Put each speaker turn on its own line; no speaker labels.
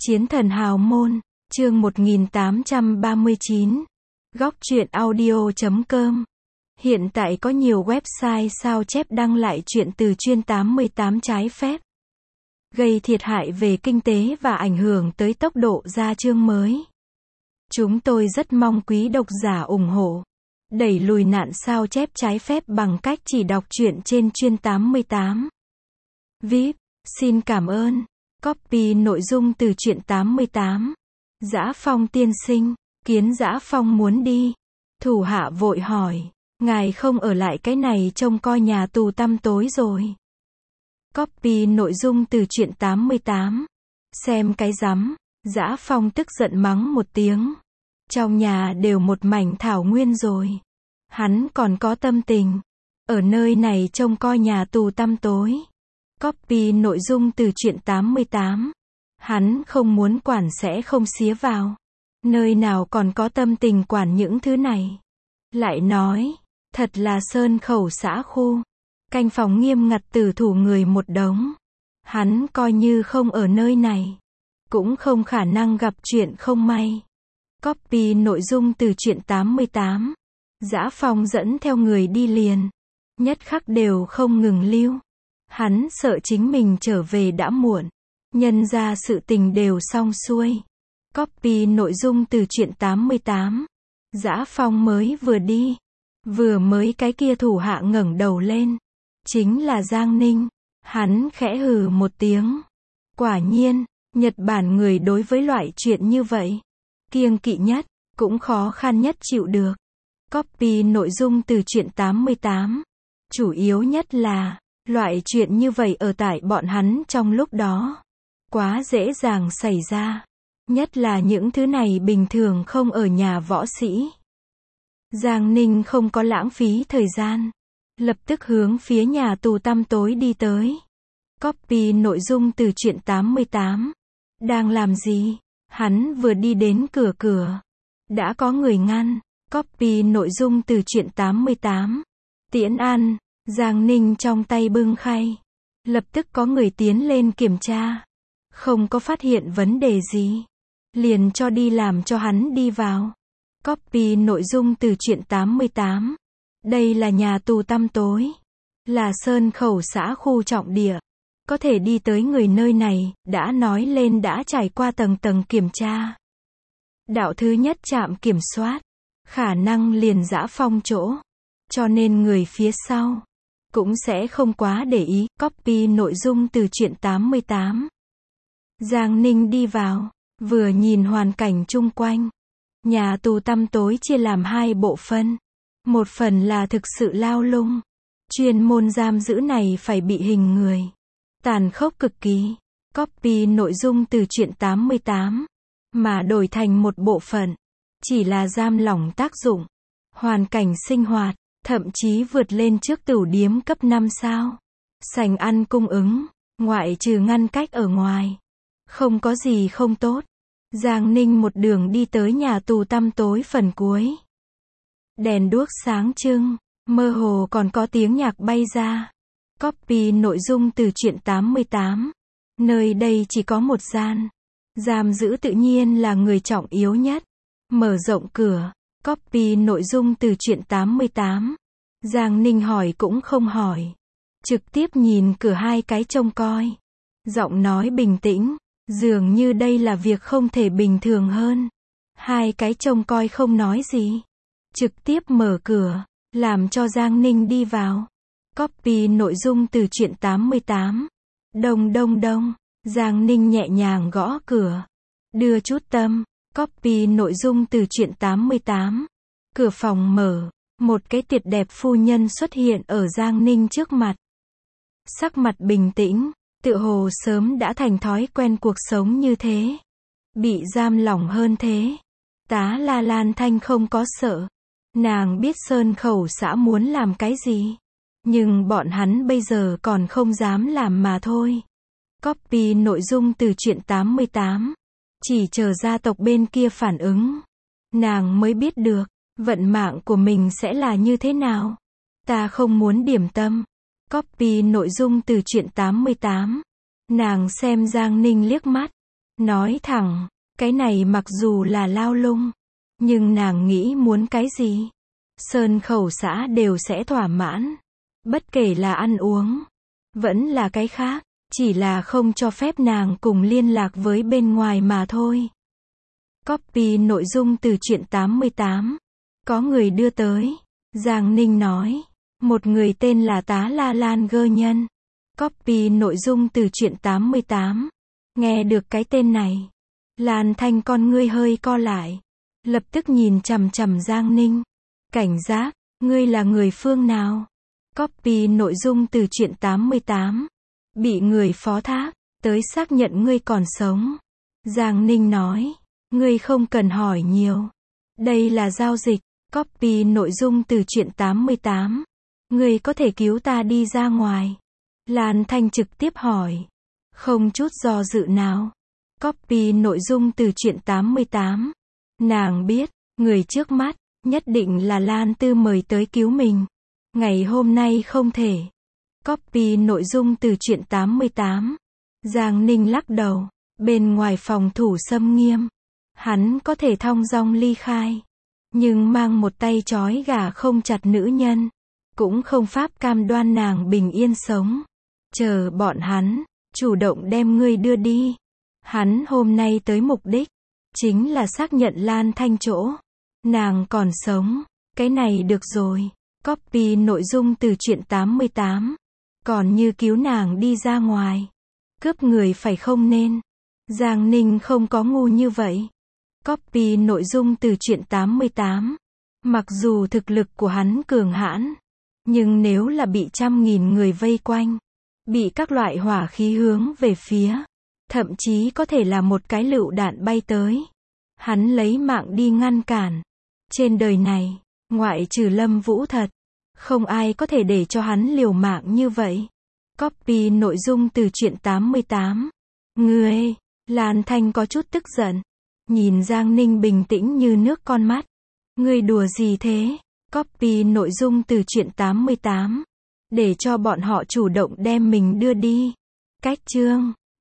Chiến thần hào môn, chương 1839. Góc truyện audio.com. Hiện tại có nhiều website sao chép đăng lại truyện từ chuyên 88 trái phép, gây thiệt hại về kinh tế và ảnh hưởng tới tốc độ ra chương mới. Chúng tôi rất mong quý độc giả ủng hộ, đẩy lùi nạn sao chép trái phép bằng cách chỉ đọc truyện trên chuyên 88. VIP, xin cảm ơn. Copy nội dung từ truyện 88. Dã Phong tiên sinh, Kiến Dã Phong muốn đi. Thủ hạ vội hỏi, ngài không ở lại cái này trông coi nhà tù tăm tối rồi. Copy nội dung từ truyện 88. Xem cái rắm. Dã Phong tức giận mắng một tiếng. Trong nhà đều một mảnh thảo nguyên rồi, hắn còn có tâm tình ở nơi này trông coi nhà tù tăm tối. Copy nội dung từ truyện 88. Hắn không muốn quản sẽ không xía vào. Nơi nào còn có tâm tình quản những thứ này. Lại nói, thật là sơn khẩu xã khu. Canh phòng nghiêm ngặt tử thủ người một đống. Hắn coi như không ở nơi này, cũng không khả năng gặp chuyện không may. Copy nội dung từ truyện 88. Dã Phong dẫn theo người đi liền. Nhất khắc đều không ngừng lưu. Hắn sợ chính mình trở về đã muộn. Nhân ra sự tình đều xong xuôi. Copy nội dung từ truyện 88. Dã Phong mới vừa đi. Vừa mới cái kia thủ hạ ngẩng đầu lên. Chính là Giang Ninh. Hắn khẽ hừ một tiếng. Quả nhiên, Nhật Bản người đối với loại chuyện như vậy, kiêng kỵ nhất, cũng khó khăn nhất chịu được. Copy nội dung từ truyện 88. Chủ yếu nhất là, loại chuyện như vậy ở tại bọn hắn trong lúc đó, quá dễ dàng xảy ra. Nhất là những thứ này bình thường không ở nhà võ sĩ. Giang Ninh không có lãng phí thời gian. Lập tức hướng phía nhà tù tăm tối đi tới. Copy nội dung từ truyện 88. Đang làm gì? Hắn vừa đi đến cửa. Đã có người ngăn. Copy nội dung từ truyện 88. Tiễn ăn. Giang Ninh trong tay bưng khay. Lập tức có người tiến lên kiểm tra. Không có phát hiện vấn đề gì, liền cho đi làm cho hắn đi vào. Copy nội dung từ truyện 88. Đây là nhà tù tăm tối, là sơn khẩu xã khu trọng địa. Có thể đi tới người nơi này, đã nói lên đã trải qua tầng tầng kiểm tra. Đạo thứ nhất trạm kiểm soát, khả năng liền Dã Phong chỗ. Cho nên người phía sau cũng sẽ không quá để ý. Copy nội dung từ truyện 88. Giang Ninh đi vào, vừa nhìn hoàn cảnh chung quanh. Nhà tù tăm tối chia làm hai bộ phận. Một phần là thực sự lao lung, chuyên môn giam giữ này phải bị hình người, tàn khốc cực kỳ. Copy nội dung từ truyện 88. Mà đổi thành một bộ phận, chỉ là giam lỏng tác dụng, hoàn cảnh sinh hoạt, thậm chí vượt lên trước tửu điếm cấp 5 sao. Sành ăn cung ứng, ngoại trừ ngăn cách ở ngoài, không có gì không tốt. Giang Ninh một đường đi tới nhà tù tăm tối phần cuối. Đèn đuốc sáng trưng, mơ hồ còn có tiếng nhạc bay ra. Copy nội dung từ truyện 88. Nơi đây chỉ có một gian. Giam giữ tự nhiên là người trọng yếu nhất. Mở rộng cửa. Copy nội dung từ truyện 88. Giang Ninh hỏi cũng không hỏi, trực tiếp nhìn cửa hai cái trông coi. Giọng nói bình tĩnh, dường như đây là việc không thể bình thường hơn. Hai cái trông coi không nói gì, trực tiếp mở cửa, làm cho Giang Ninh đi vào. Copy nội dung từ truyện 88. Đông đông đông. Giang Ninh nhẹ nhàng gõ cửa. Đưa chút tâm. Copy nội dung từ truyện 88. Cửa phòng mở. Một cái tuyệt đẹp phu nhân xuất hiện ở Giang Ninh trước mặt. Sắc mặt bình tĩnh, tựa hồ sớm đã thành thói quen cuộc sống như thế. Bị giam lỏng hơn thế. Tá La Lan Thanh không có sợ. Nàng biết sơn khẩu xã muốn làm cái gì, nhưng bọn hắn bây giờ còn không dám làm mà thôi. Copy nội dung từ truyện 88. Chỉ chờ gia tộc bên kia phản ứng, nàng mới biết được vận mạng của mình sẽ là như thế nào. Ta không muốn điểm tâm. Copy nội dung từ truyện 88. Nàng xem Giang Ninh liếc mắt. Nói thẳng, cái này mặc dù là lao lung, nhưng nàng nghĩ muốn cái gì, Sơn Khẩu xã đều sẽ thỏa mãn. Bất kể là ăn uống, vẫn là cái khác, chỉ là không cho phép nàng cùng liên lạc với bên ngoài mà thôi. Copy nội dung từ truyện 88. Có người đưa tới. Giang Ninh nói. Một người tên là Tá La Lan Gơ Nhân. Copy nội dung từ truyện 88. Nghe được cái tên này, Lan Thanh con ngươi hơi co lại. Lập tức nhìn chằm chằm Giang Ninh. Cảnh giác, ngươi là người phương nào? Copy nội dung từ truyện 88. Bị người phó thác, tới xác nhận ngươi còn sống. Giang Ninh nói. Ngươi không cần hỏi nhiều. Đây là giao dịch. Copy nội dung từ truyện 88. Ngươi có thể cứu ta đi ra ngoài. Lan Thanh trực tiếp hỏi. Không chút do dự nào. Copy nội dung từ truyện 88. Nàng biết, người trước mắt, nhất định là Lan Tư mời tới cứu mình. Ngày hôm nay không thể. Copy nội dung từ truyện 88. Giang Ninh lắc đầu. Bên ngoài phòng thủ xâm nghiêm. Hắn có thể thong dong ly khai. Nhưng mang một tay trói gà không chặt nữ nhân. Cũng không pháp cam đoan nàng bình yên sống. Chờ bọn hắn, chủ động đem ngươi đưa đi. Hắn hôm nay tới mục đích. Chính là xác nhận Lan Thanh chỗ. Nàng còn sống. Cái này được rồi. Copy nội dung từ truyện 88. Còn như cứu nàng đi ra ngoài. Cướp người phải không nên. Giang Ninh không có ngu như vậy. Copy nội dung từ truyện 88. Mặc dù thực lực của hắn cường hãn, nhưng nếu là bị trăm nghìn người vây quanh, bị các loại hỏa khí hướng về phía, thậm chí có thể là một cái lựu đạn bay tới, hắn lấy mạng đi ngăn cản. Trên đời này, ngoại trừ Lâm Vũ thật, không ai có thể để cho hắn liều mạng như vậy. Copy nội dung từ truyện 88. Ngươi, Lan Thanh có chút tức giận. Nhìn Giang Ninh bình tĩnh như nước con mắt. Ngươi đùa gì thế? Copy nội dung từ truyện 88. Để cho bọn họ chủ động đem mình đưa đi. Cách chương